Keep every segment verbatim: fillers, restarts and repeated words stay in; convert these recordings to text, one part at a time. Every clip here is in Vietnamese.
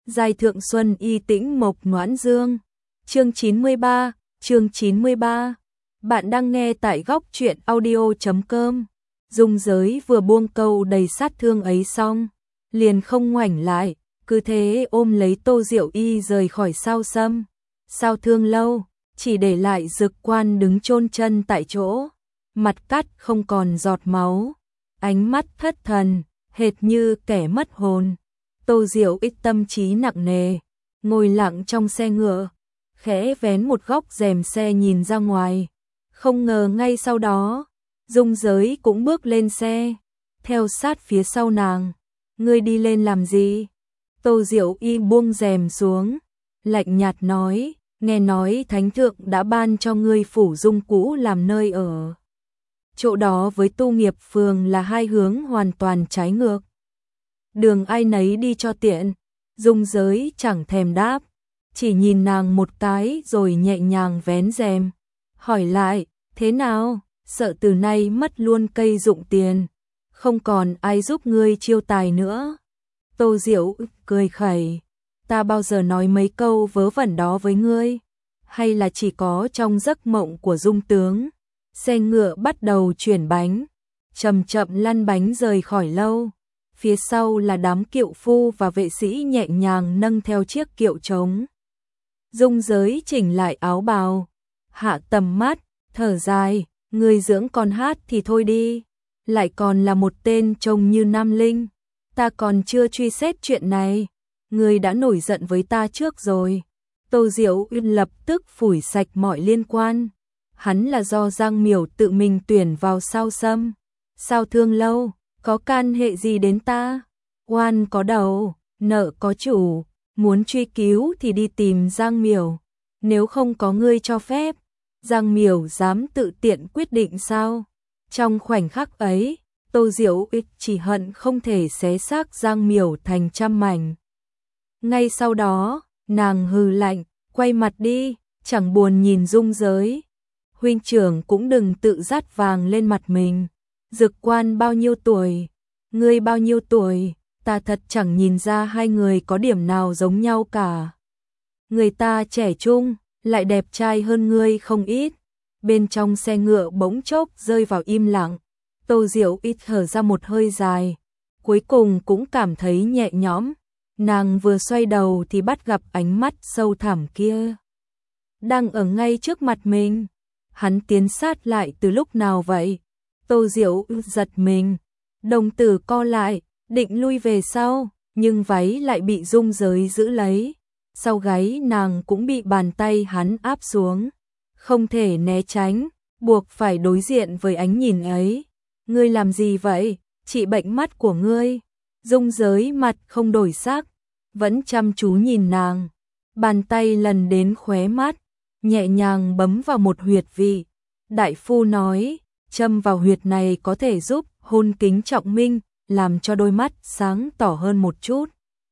Giai thượng xuân y tĩnh mộc noãn dương. Chương chín mươi ba, chương chín mươi ba. Bạn đang nghe tại góc truyện audio chấm com. Dung Giới vừa buông câu đầy sát thương ấy xong, liền không ngoảnh lại, cứ thế ôm lấy Tô Diệu Y rời khỏi Sao Sâm. Sao Thương Lâu, chỉ để lại Dực Quan đứng chôn chân tại chỗ, mặt cắt không còn giọt máu, ánh mắt thất thần, hệt như kẻ mất hồn. Tô Diệu ít tâm trí nặng nề, ngồi lặng trong xe ngựa, khẽ vén một góc rèm xe nhìn ra ngoài. Không ngờ ngay sau đó, Dung Giới cũng bước lên xe, theo sát phía sau nàng. Ngươi đi lên làm gì? Tô Diệu Y buông rèm xuống, lạnh nhạt nói, nghe nói Thánh Thượng đã ban cho ngươi phủ Dung cũ làm nơi ở. Chỗ đó với Tu Nghiệp Phường là hai hướng hoàn toàn trái ngược. Đường ai nấy đi cho tiện. Dung Giới chẳng thèm đáp, chỉ nhìn nàng một cái rồi nhẹ nhàng vén rèm, hỏi lại, thế nào, sợ từ nay mất luôn cây dụng tiền, không còn ai giúp ngươi chiêu tài nữa. Tô Diệu cười khẩy, ta bao giờ nói mấy câu vớ vẩn đó với ngươi, hay là chỉ có trong giấc mộng của Dung tướng. Xe ngựa bắt đầu chuyển bánh, chậm chậm lăn bánh rời khỏi lâu. Phía sau là đám kiệu phu và vệ sĩ nhẹ nhàng nâng theo chiếc kiệu trống. Dung Giới chỉnh lại áo bào, hạ tầm mắt, thở dài, người dưỡng con hát thì thôi đi, lại còn là một tên trông như Nam Linh. Ta còn chưa truy xét chuyện này, người đã nổi giận với ta trước rồi. Tô Diệu Uyên lập tức phủi sạch mọi liên quan. Hắn là do Giang Miểu tự mình tuyển vào Sao Sâm, Sao Thương Lâu, có can hệ gì đến ta? Oan có đầu, nợ có chủ, muốn truy cứu thì đi tìm Giang Miểu. Nếu không có ngươi cho phép, Giang Miểu dám tự tiện quyết định sao? Trong khoảnh khắc ấy, Tô Diệu Ích chỉ hận không thể xé xác Giang Miểu thành trăm mảnh. Ngay sau đó, nàng hừ lạnh, quay mặt đi, chẳng buồn nhìn Dung Giới. Huynh trưởng cũng đừng tự dát vàng lên mặt mình. Dực Quan bao nhiêu tuổi? Ngươi bao nhiêu tuổi? Ta thật chẳng nhìn ra hai người có điểm nào giống nhau cả. Người ta trẻ trung, lại đẹp trai hơn ngươi không ít. Bên trong xe ngựa bỗng chốc rơi vào im lặng. Tô Diệu ít thở ra một hơi dài, cuối cùng cũng cảm thấy nhẹ nhõm. Nàng vừa xoay đầu thì bắt gặp ánh mắt sâu thẳm kia đang ở ngay trước mặt mình. Hắn tiến sát lại từ lúc nào vậy? Tô Diệu giật mình, đồng tử co lại, định lui về sau, nhưng váy lại bị Dung Giới giữ lấy. Sau gáy nàng cũng bị bàn tay hắn áp xuống, không thể né tránh, buộc phải đối diện với ánh nhìn ấy. Ngươi làm gì vậy? Trị bệnh mắt của ngươi. Dung Giới mặt không đổi sắc, vẫn chăm chú nhìn nàng. Bàn tay lần đến khóe mắt, nhẹ nhàng bấm vào một huyệt vị. Đại phu nói, châm vào huyệt này có thể giúp hôn kính trọng minh, làm cho đôi mắt sáng tỏ hơn một chút.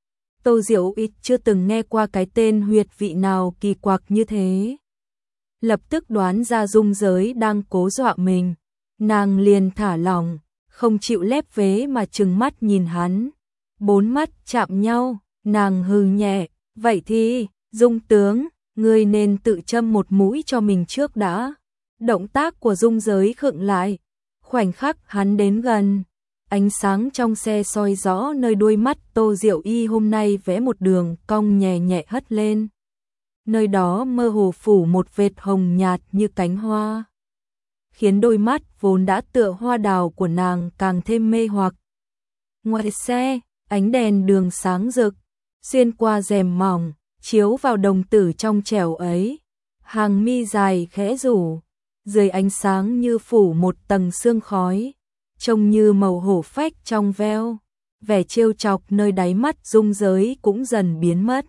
Tô Diệu ít chưa từng nghe qua cái tên huyệt vị nào kỳ quặc như thế. Lập tức đoán ra Dung Giới đang cố dọa mình. Nàng liền thả lỏng, không chịu lép vế mà trừng mắt nhìn hắn. Bốn mắt chạm nhau, nàng hừ nhẹ, vậy thì, Dung tướng, ngươi nên tự châm một mũi cho mình trước đã. Động tác của Dung Giới khựng lại, khoảnh khắc hắn đến gần, ánh sáng trong xe soi rõ nơi đuôi mắt Tô Diệu Y hôm nay vẽ một đường cong nhẹ nhẹ hất lên. Nơi đó mơ hồ phủ một vệt hồng nhạt như cánh hoa, khiến đôi mắt vốn đã tựa hoa đào của nàng càng thêm mê hoặc. Ngoài xe, ánh đèn đường sáng rực, xuyên qua rèm mỏng, chiếu vào đồng tử trong trẻo ấy. Hàng mi dài khẽ rủ, dưới ánh sáng như phủ một tầng sương khói, trông như màu hổ phách trong veo. Vẻ trêu chọc nơi đáy mắt Dung Giới cũng dần biến mất.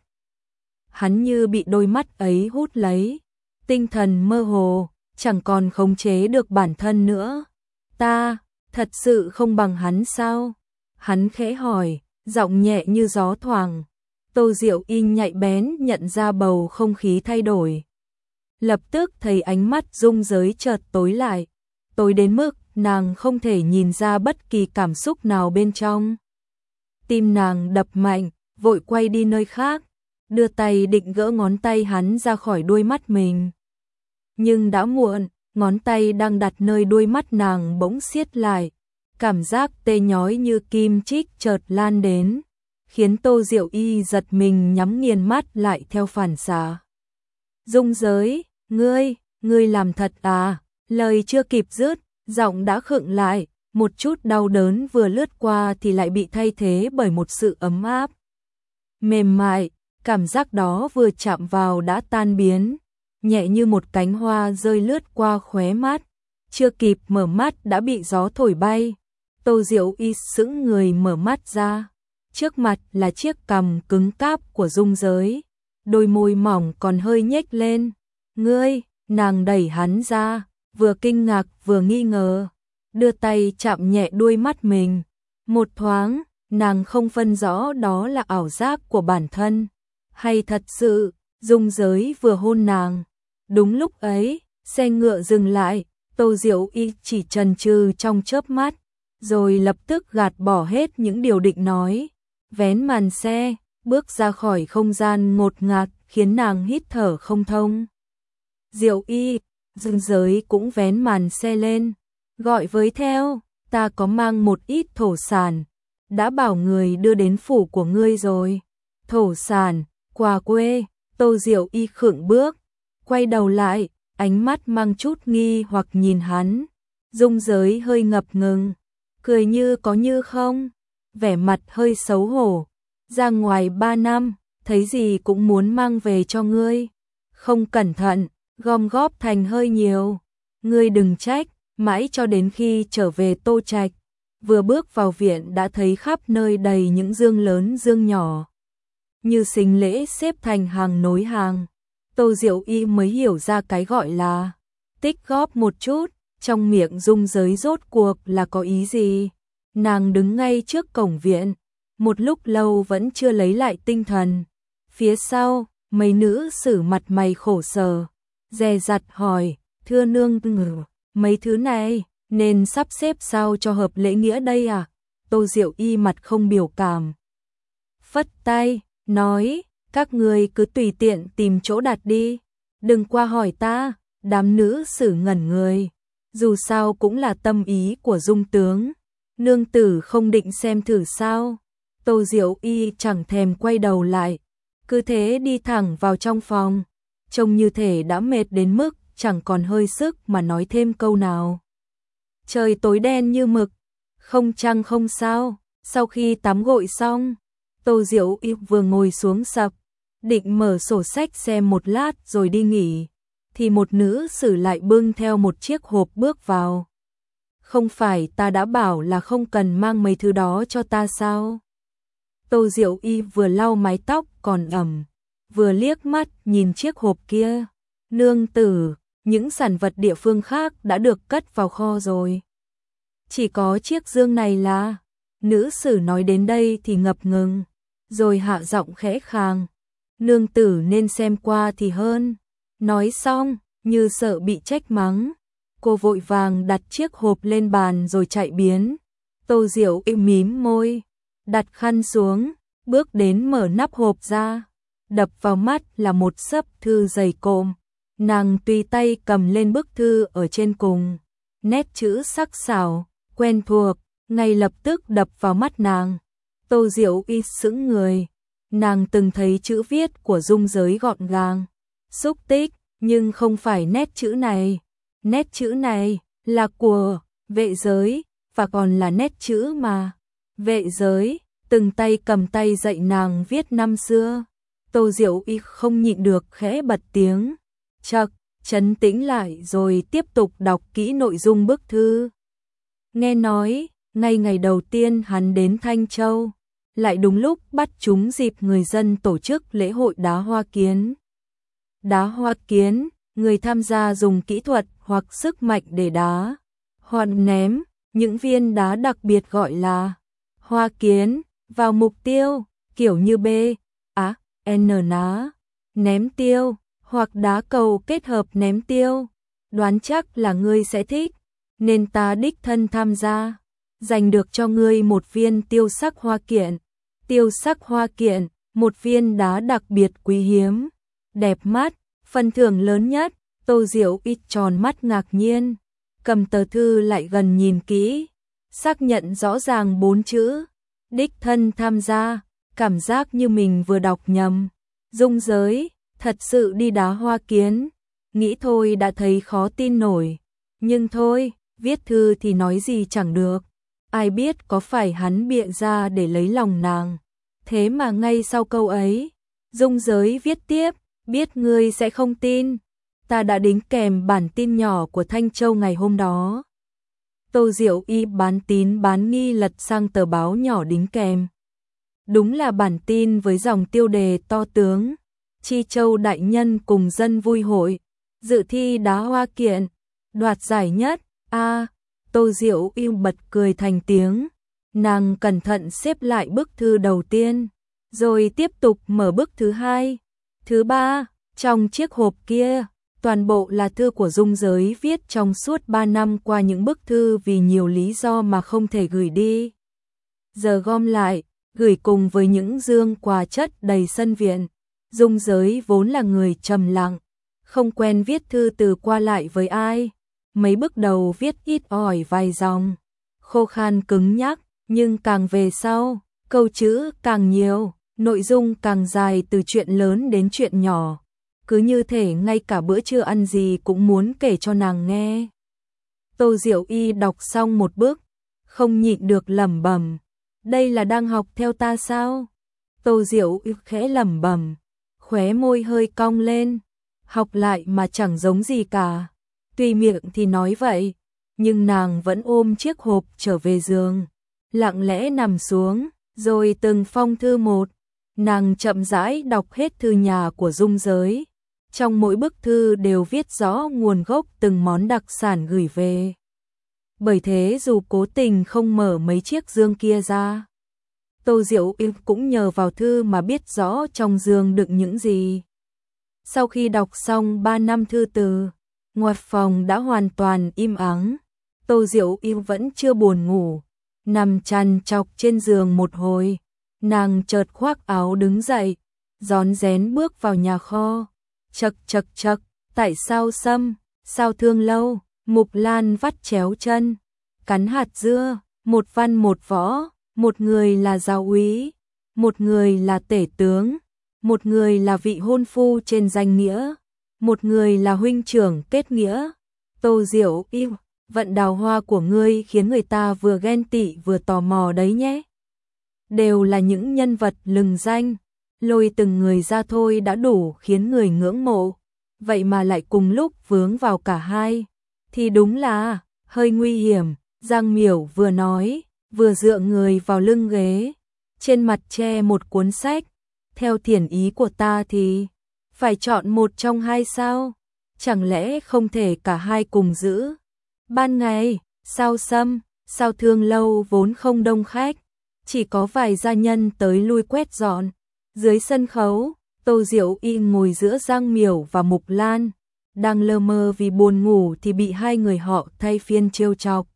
Hắn như bị đôi mắt ấy hút lấy, tinh thần mơ hồ, chẳng còn khống chế được bản thân nữa. Ta, thật sự không bằng hắn sao? Hắn khẽ hỏi, giọng nhẹ như gió thoảng. Tô Diệu Y nhạy bén nhận ra bầu không khí thay đổi. Lập tức thấy ánh mắt Dung Giới chợt tối lại, tối đến mức nàng không thể nhìn ra bất kỳ cảm xúc nào bên trong. Tim nàng đập mạnh, vội quay đi nơi khác, đưa tay định gỡ ngón tay hắn ra khỏi đuôi mắt mình. Nhưng đã muộn, ngón tay đang đặt nơi đuôi mắt nàng bỗng siết lại, cảm giác tê nhói như kim chích chợt lan đến, khiến Tô Diệu Y giật mình nhắm nghiền mắt lại theo phản xạ. Dung Giới, ngươi, ngươi làm thật à? Lời chưa kịp dứt, giọng đã khựng lại, một chút đau đớn vừa lướt qua thì lại bị thay thế bởi một sự ấm áp. Mềm mại, cảm giác đó vừa chạm vào đã tan biến, nhẹ như một cánh hoa rơi lướt qua khóe mắt, chưa kịp mở mắt đã bị gió thổi bay. Tô Diệu Y sững người mở mắt ra, trước mặt là chiếc cằm cứng cáp của Dung Giới, đôi môi mỏng còn hơi nhếch lên. Ngươi, nàng đẩy hắn ra, vừa kinh ngạc vừa nghi ngờ, đưa tay chạm nhẹ đuôi mắt mình. Một thoáng, nàng không phân rõ đó là ảo giác của bản thân, hay thật sự, Dung Giới vừa hôn nàng. Đúng lúc ấy, xe ngựa dừng lại, Tô Diệu Y chỉ chần chừ trong chớp mắt, rồi lập tức gạt bỏ hết những điều định nói. Vén màn xe, bước ra khỏi không gian ngột ngạt khiến nàng hít thở không thông. Diệu Y, Dung Giới cũng vén màn xe lên, gọi với theo, ta có mang một ít thổ sản, đã bảo người đưa đến phủ của ngươi rồi. Thổ sản, quà quê. Tô Diệu Y khựng bước, quay đầu lại, ánh mắt mang chút nghi hoặc nhìn hắn. Dung Giới hơi ngập ngừng, cười như có như không, vẻ mặt hơi xấu hổ. Ra ngoài ba năm, thấy gì cũng muốn mang về cho ngươi, không cẩn thận, gom góp thành hơi nhiều. Ngươi đừng trách, mãi cho đến khi trở về Tô Trạch, vừa bước vào viện đã thấy khắp nơi đầy những dương lớn dương nhỏ, như sính lễ xếp thành hàng nối hàng. Tô Diệu Y mới hiểu ra cái gọi là tích góp một chút, trong miệng Dung Giới rốt cuộc là có ý gì. Nàng đứng ngay trước cổng viện, một lúc lâu vẫn chưa lấy lại tinh thần. Phía sau, mấy nữ sử mặt mày khổ sở, dè dặt hỏi, thưa nương ngừ, mấy thứ này nên sắp xếp sao cho hợp lễ nghĩa đây à? Tô Diệu Y mặt không biểu cảm, phất tay, nói, các người cứ tùy tiện tìm chỗ đặt đi, đừng qua hỏi ta. Đám nữ sử ngẩn người, dù sao cũng là tâm ý của Dung tướng, nương tử không định xem thử sao? Tô Diệu Y chẳng thèm quay đầu lại, cứ thế đi thẳng vào trong phòng, trông như thể đã mệt đến mức chẳng còn hơi sức mà nói thêm câu nào. Trời tối đen như mực, không trăng không sao. Sau khi tắm gội xong, Tô Diệu Y vừa ngồi xuống sập, định mở sổ sách xem một lát rồi đi nghỉ, thì một nữ sử lại bưng theo một chiếc hộp bước vào. Không phải ta đã bảo là không cần mang mấy thứ đó cho ta sao? Tô Diệu Y vừa lau mái tóc còn ẩm, vừa liếc mắt nhìn chiếc hộp kia. Nương tử, những sản vật địa phương khác đã được cất vào kho rồi, chỉ có chiếc dương này là... Nữ sử nói đến đây thì ngập ngừng, rồi hạ giọng khẽ khàng, nương tử nên xem qua thì hơn. Nói xong, như sợ bị trách mắng, cô vội vàng đặt chiếc hộp lên bàn rồi chạy biến. Tô Diệu Y mím môi, đặt khăn xuống, bước đến mở nắp hộp ra, đập vào mắt là một xấp thư dày cộm. Nàng tùy tay cầm lên bức thư ở trên cùng, nét chữ sắc sảo, quen thuộc, ngay lập tức đập vào mắt nàng. Tô Diệu Y sững người, nàng từng thấy chữ viết của Dung Giới gọn gàng, xúc tích, nhưng không phải nét chữ này. Nét chữ này là của Vệ Giới, và còn là nét chữ mà Vệ Giới từng tay cầm tay dạy nàng viết năm xưa. Tô Diệu Y không nhịn được khẽ bật tiếng, chậc, trấn tĩnh lại rồi tiếp tục đọc kỹ nội dung bức thư. Nghe nói, ngay ngày đầu tiên hắn đến Thanh Châu, lại đúng lúc bắt trúng dịp người dân tổ chức lễ hội đá hoa kiến. Đá hoa kiến, người tham gia dùng kỹ thuật hoặc sức mạnh để đá hoặc ném những viên đá đặc biệt gọi là hoa kiến vào mục tiêu, kiểu như B, A, N ná, ném tiêu, hoặc đá cầu kết hợp ném tiêu. Đoán chắc là ngươi sẽ thích, nên ta đích thân tham gia, giành được cho ngươi một viên tiêu sắc hoa kiện. Tiêu sắc hoa kiện một viên đá đặc biệt quý hiếm, đẹp mắt, phần thưởng lớn nhất. Tô Diệu Y tròn mắt ngạc nhiên, cầm tờ thư lại gần nhìn kỹ, xác nhận rõ ràng bốn chữ, đích thân tham gia, cảm giác như mình vừa đọc nhầm. Dung giới, thật sự đi đá hoa kiến, nghĩ thôi đã thấy khó tin nổi, nhưng thôi, viết thư thì nói gì chẳng được, ai biết có phải hắn bịa ra để lấy lòng nàng. Thế mà ngay sau câu ấy, Dung giới viết tiếp, biết ngươi sẽ không tin, ta đã đính kèm bản tin nhỏ của Thanh Châu ngày hôm đó. Tô Diệu Y bán tín bán nghi lật sang tờ báo nhỏ đính kèm. Đúng là bản tin với dòng tiêu đề to tướng, Chi Châu đại nhân cùng dân vui hội, dự thi đá hoa kiện, đoạt giải nhất. A, à, Tô Diệu Y bật cười thành tiếng, nàng cẩn thận xếp lại bức thư đầu tiên, rồi tiếp tục mở bức thứ hai, thứ ba, trong chiếc hộp kia. Toàn bộ là thư của Dung giới viết trong suốt ba năm qua, những bức thư vì nhiều lý do mà không thể gửi đi. Giờ gom lại, gửi cùng với những dương quà chất đầy sân viện. Dung giới vốn là người trầm lặng, không quen viết thư từ qua lại với ai. Mấy bức đầu viết ít ỏi vài dòng, khô khan cứng nhắc, nhưng càng về sau, câu chữ càng nhiều, nội dung càng dài, từ chuyện lớn đến chuyện nhỏ. Cứ như thể ngay cả bữa trưa ăn gì cũng muốn kể cho nàng nghe. Tô Diệu Y đọc xong một bức, không nhịn được lẩm bẩm, đây là đang học theo ta sao? Tô Diệu Y khẽ lẩm bẩm, khóe môi hơi cong lên, học lại mà chẳng giống gì cả. Tuy miệng thì nói vậy, nhưng nàng vẫn ôm chiếc hộp trở về giường, lặng lẽ nằm xuống, rồi từng phong thư một, nàng chậm rãi đọc hết thư nhà của Dung giới. Trong mỗi bức thư đều viết rõ nguồn gốc từng món đặc sản gửi về. Bởi thế dù cố tình không mở mấy chiếc dương kia ra, Tô Diệu Y cũng nhờ vào thư mà biết rõ trong dương đựng những gì. Sau khi đọc xong ba năm thư từ, ngoài phòng đã hoàn toàn im ắng. Tô Diệu Y vẫn chưa buồn ngủ, nằm chằn chọc trên giường một hồi, nàng chợt khoác áo đứng dậy, rón rén bước vào nhà kho. Chậc chậc chậc, tại sao Sâm, sao Thương Lâu, Mục Lan vắt chéo chân, cắn hạt dưa, một văn một võ, một người là giáo úy, một người là tể tướng, một người là vị hôn phu trên danh nghĩa, một người là huynh trưởng kết nghĩa. Tô Diệu Y, vận đào hoa của ngươi khiến người ta vừa ghen tị vừa tò mò đấy nhé. Đều là những nhân vật lừng danh, lôi từng người ra thôi đã đủ khiến người ngưỡng mộ, vậy mà lại cùng lúc vướng vào cả hai, thì đúng là hơi nguy hiểm. Giang Miểu vừa nói, vừa dựa người vào lưng ghế, trên mặt che một cuốn sách. Theo thiển ý của ta thì phải chọn một trong hai sao? Chẳng lẽ không thể cả hai cùng giữ? Ban ngày, sao Sâm, sao Thương Lâu vốn không đông khách, chỉ có vài gia nhân tới lui quét dọn. Dưới sân khấu, Tô Diệu Y ngồi giữa Giang Miểu và Mục Lan, đang lơ mơ vì buồn ngủ thì bị hai người họ thay phiên trêu chọc,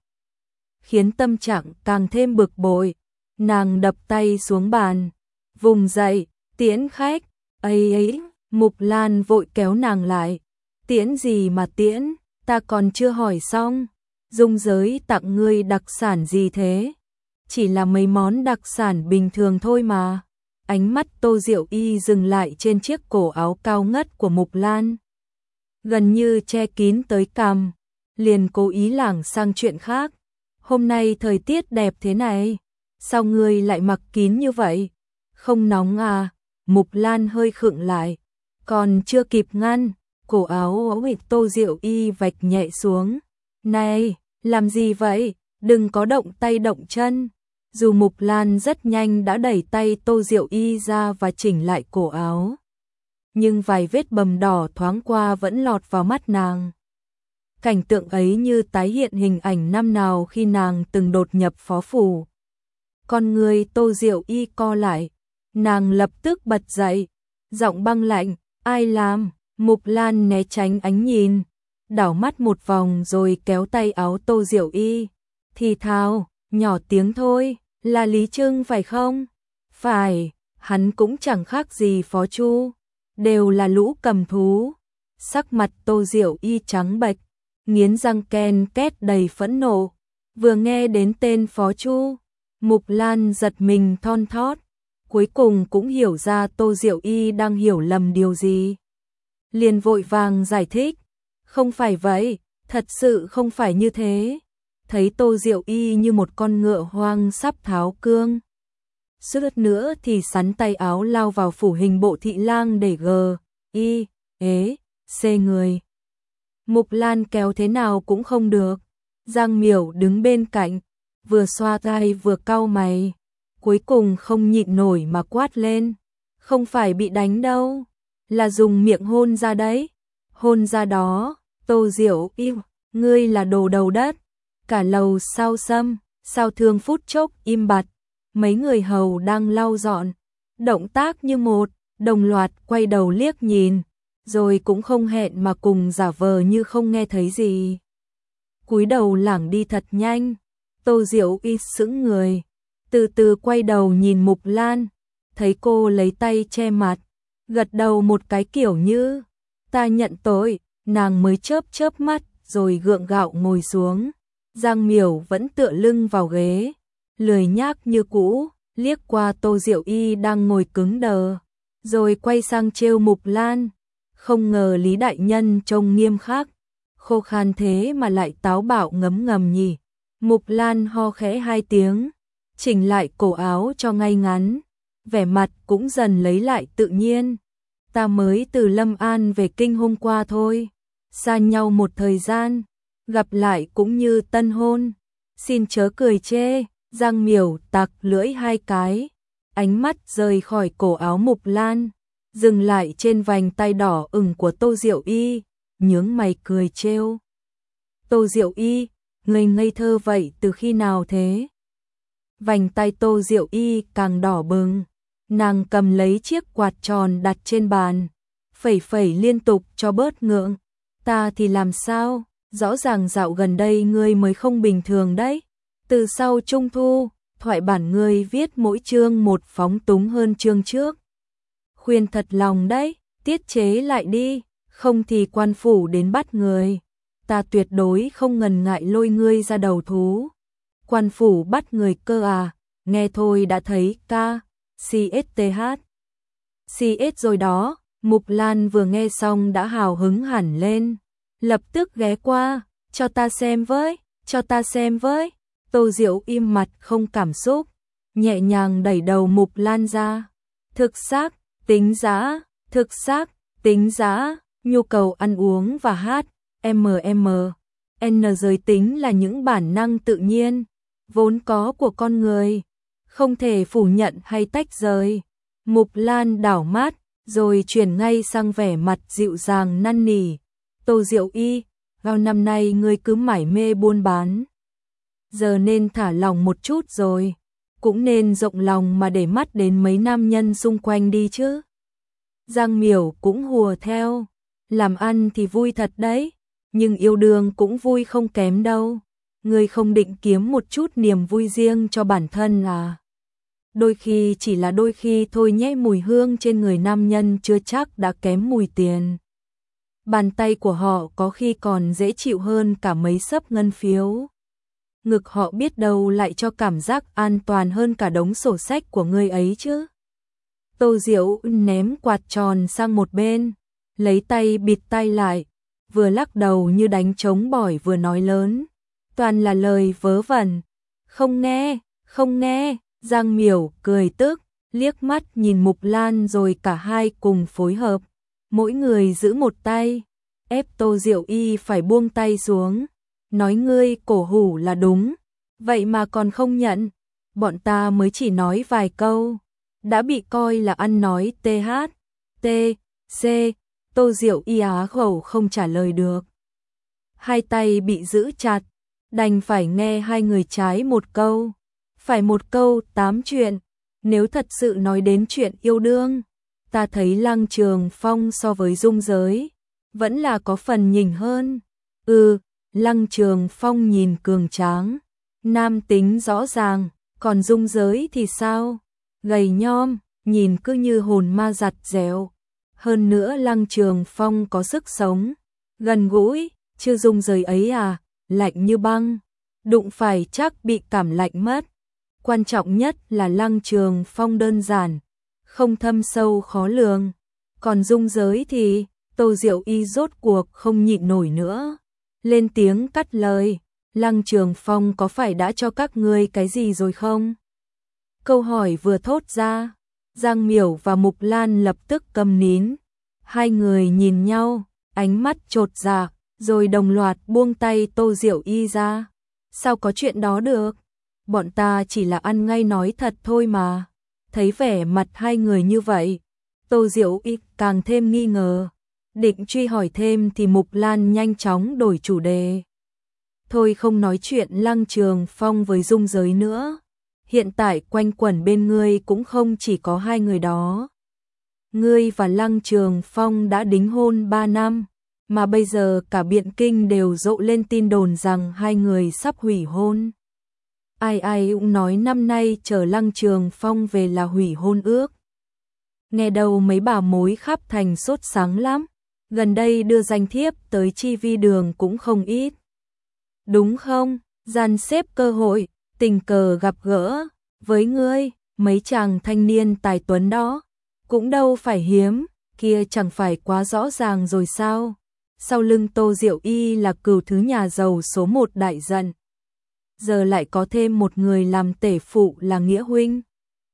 khiến tâm trạng càng thêm bực bội. Nàng đập tay xuống bàn, vùng dậy, tiễn khách. Ấy ấy, Mục Lan vội kéo nàng lại. Tiễn gì mà tiễn, ta còn chưa hỏi xong. Dung giới tặng ngươi đặc sản gì thế? Chỉ là mấy món đặc sản bình thường thôi mà. Ánh mắt Tô Diệu Y dừng lại trên chiếc cổ áo cao ngất của Mục Lan, gần như che kín tới cằm, liền cố ý lảng sang chuyện khác. Hôm nay thời tiết đẹp thế này, sao ngươi lại mặc kín như vậy? Không nóng à? Mục Lan hơi khựng lại, còn chưa kịp ngăn, cổ áo bị Tô Diệu Y vạch nhẹ xuống. Này, làm gì vậy? Đừng có động tay động chân. Dù Mục Lan rất nhanh đã đẩy tay Tô Diệu Y ra và chỉnh lại cổ áo, nhưng vài vết bầm đỏ thoáng qua vẫn lọt vào mắt nàng. Cảnh tượng ấy như tái hiện hình ảnh năm nào khi nàng từng đột nhập phó phủ. Con người Tô Diệu Y co lại, nàng lập tức bật dậy, giọng băng lạnh, ai làm? Mục Lan né tránh ánh nhìn, đảo mắt một vòng rồi kéo tay áo Tô Diệu Y, thì thào, nhỏ tiếng thôi, là Lý Trưng phải không? Phải, hắn cũng chẳng khác gì Phó Chu, đều là lũ cầm thú. Sắc mặt Tô Diệu Y trắng bệch, nghiến răng ken két đầy phẫn nộ. Vừa nghe đến tên Phó Chu, Mục Lan giật mình thon thót, cuối cùng cũng hiểu ra Tô Diệu Y đang hiểu lầm điều gì. Liền vội vàng giải thích, không phải vậy, thật sự không phải như thế. Thấy Tô Diệu Y như một con ngựa hoang sắp tháo cương. Suýt nữa thì sắn tay áo lao vào phủ hình bộ thị lang để gờ, y, ế, xê người. Mục Lan kéo thế nào cũng không được. Giang Miểu đứng bên cạnh, vừa xoa tai vừa cau mày, cuối cùng không nhịn nổi mà quát lên. Không phải bị đánh đâu, là dùng miệng hôn ra đấy. Hôn ra đó, Tô Diệu Y, ngươi là đồ đầu đất. Cả lầu Sao Sâm, Sao Thương phút chốc im bặt. Mấy người hầu đang lau dọn, động tác như một, đồng loạt quay đầu liếc nhìn, rồi cũng không hẹn mà cùng giả vờ như không nghe thấy gì. Cúi đầu lảng đi thật nhanh. Tô Diệu Y sững người, từ từ quay đầu nhìn Mục Lan, thấy cô lấy tay che mặt, gật đầu một cái kiểu như ta nhận tội, nàng mới chớp chớp mắt rồi gượng gạo ngồi xuống. Giang Miểu vẫn tựa lưng vào ghế, lười nhác như cũ, liếc qua Tô Diệu Y đang ngồi cứng đờ, rồi quay sang trêu Mục Lan. Không ngờ Lý đại nhân trông nghiêm khắc, khô khan thế mà lại táo bạo ngấm ngầm nhỉ. Mục Lan ho khẽ hai tiếng, chỉnh lại cổ áo cho ngay ngắn, vẻ mặt cũng dần lấy lại tự nhiên. Ta mới từ Lâm An về kinh hôm qua thôi, xa nhau một thời gian, gặp lại cũng như tân hôn, xin chớ cười chê. Giang Miểu tặc lưỡi hai cái, ánh mắt rời khỏi cổ áo Mục Lan, dừng lại trên vành tay đỏ ửng của Tô Diệu Y, nhướng mày cười trêu. Tô Diệu Y, người ngây thơ vậy từ khi nào thế? Vành tay Tô Diệu Y càng đỏ bừng, nàng cầm lấy chiếc quạt tròn đặt trên bàn, phẩy phẩy liên tục cho bớt ngượng. Ta thì làm sao, rõ ràng dạo gần đây ngươi mới không bình thường đấy. Từ sau Trung Thu, thoại bản ngươi viết mỗi chương một phóng túng hơn chương trước. Khuyên thật lòng đấy, tiết chế lại đi, không thì quan phủ đến bắt người. Ta tuyệt đối không ngần ngại lôi ngươi ra đầu thú. Quan phủ bắt người cơ à, nghe thôi đã thấy ca, xê ét tê hát. xê ét rồi đó, Mục Lan vừa nghe xong đã hào hứng hẳn lên. Lập tức ghé qua, cho ta xem với, cho ta xem với. Tô Diệu im mặt không cảm xúc, nhẹ nhàng đẩy đầu Mục Lan ra. Thực xác, tính giá, thực xác, tính giá, nhu cầu ăn uống và hát, em em, N giới tính là những bản năng tự nhiên, vốn có của con người, không thể phủ nhận hay tách rời. Mục Lan đảo mắt, rồi chuyển ngay sang vẻ mặt dịu dàng năn nỉ. Tô Diệu Y, vào năm nay ngươi cứ mải mê buôn bán, giờ nên thả lòng một chút rồi, cũng nên rộng lòng mà để mắt đến mấy nam nhân xung quanh đi chứ. Giang Miểu cũng hùa theo, làm ăn thì vui thật đấy, nhưng yêu đương cũng vui không kém đâu. Ngươi không định kiếm một chút niềm vui riêng cho bản thân à? Đôi khi chỉ là đôi khi thôi nhé, mùi hương trên người nam nhân chưa chắc đã kém mùi tiền. Bàn tay của họ có khi còn dễ chịu hơn cả mấy xấp ngân phiếu. Ngực họ biết đâu lại cho cảm giác an toàn hơn cả đống sổ sách của ngươi ấy chứ. Tô Diệu ném quạt tròn sang một bên, lấy tay bịt tai lại, vừa lắc đầu như đánh trống bỏi vừa nói lớn. Toàn là lời vớ vẩn. Không nghe, không nghe. Giang Miểu cười tức, liếc mắt nhìn Mục Lan rồi cả hai cùng phối hợp. Mỗi người giữ một tay, ép Tô Diệu Y phải buông tay xuống. Nói ngươi cổ hủ là đúng, vậy mà còn không nhận. Bọn ta mới chỉ nói vài câu, đã bị coi là ăn nói tê hát, tê, xê. Tô Diệu Y á khẩu không trả lời được. Hai tay bị giữ chặt, đành phải nghe hai người trái một câu, phải một câu tám chuyện. Nếu thật sự nói đến chuyện yêu đương, ta thấy Lăng Trường Phong so với Dung Giới vẫn là có phần nhỉnh hơn. Ừ, Lăng Trường Phong nhìn cường tráng, nam tính rõ ràng, còn Dung Giới thì sao? Gầy nhom, nhìn cứ như hồn ma giặt dẻo. Hơn nữa Lăng Trường Phong có sức sống, gần gũi, chứ Dung Giới ấy à, lạnh như băng, đụng phải chắc bị cảm lạnh mất. Quan trọng nhất là Lăng Trường Phong đơn giản, không thâm sâu khó lường. Còn Dung Giới thì, Tô Diệu Y rốt cuộc không nhịn nổi nữa. Lên tiếng cắt lời, Lăng Trường Phong có phải đã cho các ngươi cái gì rồi không? Câu hỏi vừa thốt ra, Giang Miểu và Mục Lan lập tức câm nín. Hai người nhìn nhau, ánh mắt chột dạ, rồi đồng loạt buông tay Tô Diệu Y ra. Sao có chuyện đó được? Bọn ta chỉ là ăn ngay nói thật thôi mà. Thấy vẻ mặt hai người như vậy, Tô Diệu Y càng thêm nghi ngờ. Định truy hỏi thêm thì Mục Lan nhanh chóng đổi chủ đề. Thôi không nói chuyện Lăng Trường Phong với Dung Giới nữa. Hiện tại quanh quẩn bên ngươi cũng không chỉ có hai người đó. Ngươi và Lăng Trường Phong đã đính hôn ba năm, mà bây giờ cả Biện Kinh đều rộ lên tin đồn rằng hai người sắp hủy hôn. Ai ai cũng nói năm nay chờ Lăng Trường Phong về là hủy hôn ước. Nghe đầu mấy bà mối khắp thành sốt sáng lắm, gần đây đưa danh thiếp tới chi vi đường cũng không ít. Đúng không? Dàn xếp cơ hội, tình cờ gặp gỡ, với ngươi, mấy chàng thanh niên tài tuấn đó, cũng đâu phải hiếm, kia chẳng phải quá rõ ràng rồi sao? Sau lưng Tô Diệu Y là cừu thứ nhà giàu số một đại dần. Giờ lại có thêm một người làm tể phụ là Nghĩa huynh.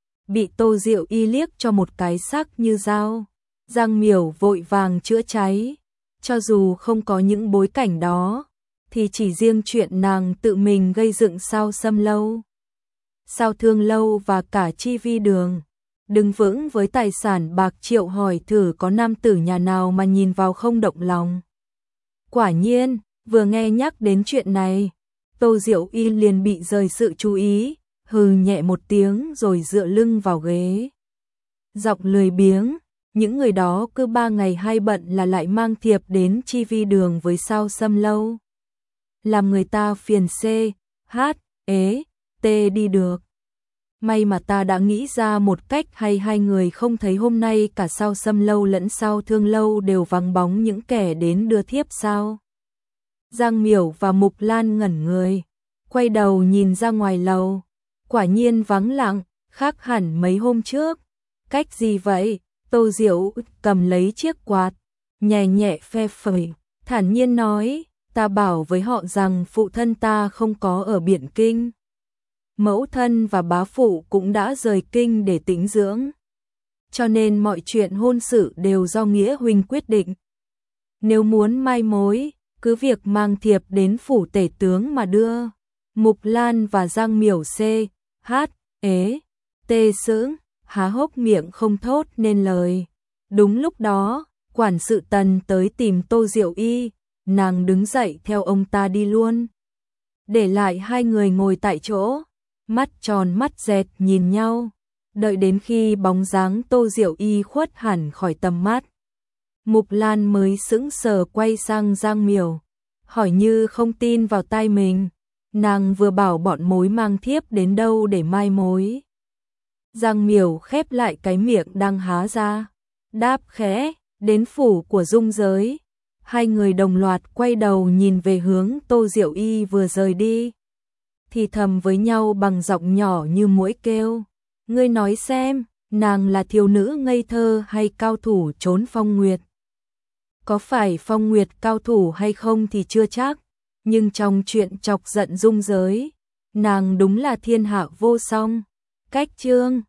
Bị Tô Diệu Y liếc cho một cái sắc như dao. Giang Miểu vội vàng chữa cháy. Cho dù không có những bối cảnh đó, thì chỉ riêng chuyện nàng tự mình gây dựng Sao Sâm Lâu, Sao Thương Lâu và cả chi vi đường. Đứng vững với tài sản bạc triệu, hỏi thử có nam tử nhà nào mà nhìn vào không động lòng. Quả nhiên, vừa nghe nhắc đến chuyện này, Tô Diệu Y liền bị rời sự chú ý, hừ nhẹ một tiếng rồi dựa lưng vào ghế. Giọng lười biếng, những người đó cứ ba ngày hai bận là lại mang thiệp đến chi vi đường với Sao Sâm Lâu. Làm người ta phiền C, H, ế, T đi được. May mà ta đã nghĩ ra một cách hay, hai người không thấy hôm nay cả Sao Sâm Lâu lẫn Sao Thương Lâu đều vắng bóng những kẻ đến đưa thiếp sao? Giang Miểu và Mục Lan ngẩn người, quay đầu nhìn ra ngoài lầu, quả nhiên vắng lặng, khác hẳn mấy hôm trước. Cách gì vậy? Tô Diệu cầm lấy chiếc quạt, nhẹ nhẹ phe phẩy, thản nhiên nói, ta bảo với họ rằng phụ thân ta không có ở Biện Kinh. Mẫu thân và bá phụ cũng đã rời kinh để tĩnh dưỡng. Cho nên mọi chuyện hôn sự đều do Nghĩa huynh quyết định. Nếu muốn mai mối, cứ việc mang thiệp đến phủ tể tướng mà đưa. Mục Lan và Giang Miểu C, H, ế, T sững, há hốc miệng không thốt nên lời. Đúng lúc đó, quản sự Tần tới tìm Tô Diệu Y, nàng đứng dậy theo ông ta đi luôn. Để lại hai người ngồi tại chỗ, mắt tròn mắt dẹt nhìn nhau, đợi đến khi bóng dáng Tô Diệu Y khuất hẳn khỏi tầm mắt. Mục Lan mới sững sờ quay sang Giang Miểu, hỏi như không tin vào tai mình, nàng vừa bảo bọn mối mang thiếp đến đâu để mai mối. Giang Miểu khép lại cái miệng đang há ra, đáp khẽ, đến phủ của Dung Giới. Hai người đồng loạt quay đầu nhìn về hướng Tô Diệu Y vừa rời đi, thì thầm với nhau bằng giọng nhỏ như muỗi kêu, ngươi nói xem, nàng là thiếu nữ ngây thơ hay cao thủ trốn phong nguyệt? Có phải phong nguyệt cao thủ hay không thì chưa chắc, nhưng trong chuyện chọc giận Dung Giới, nàng đúng là thiên hạ vô song. Cách chương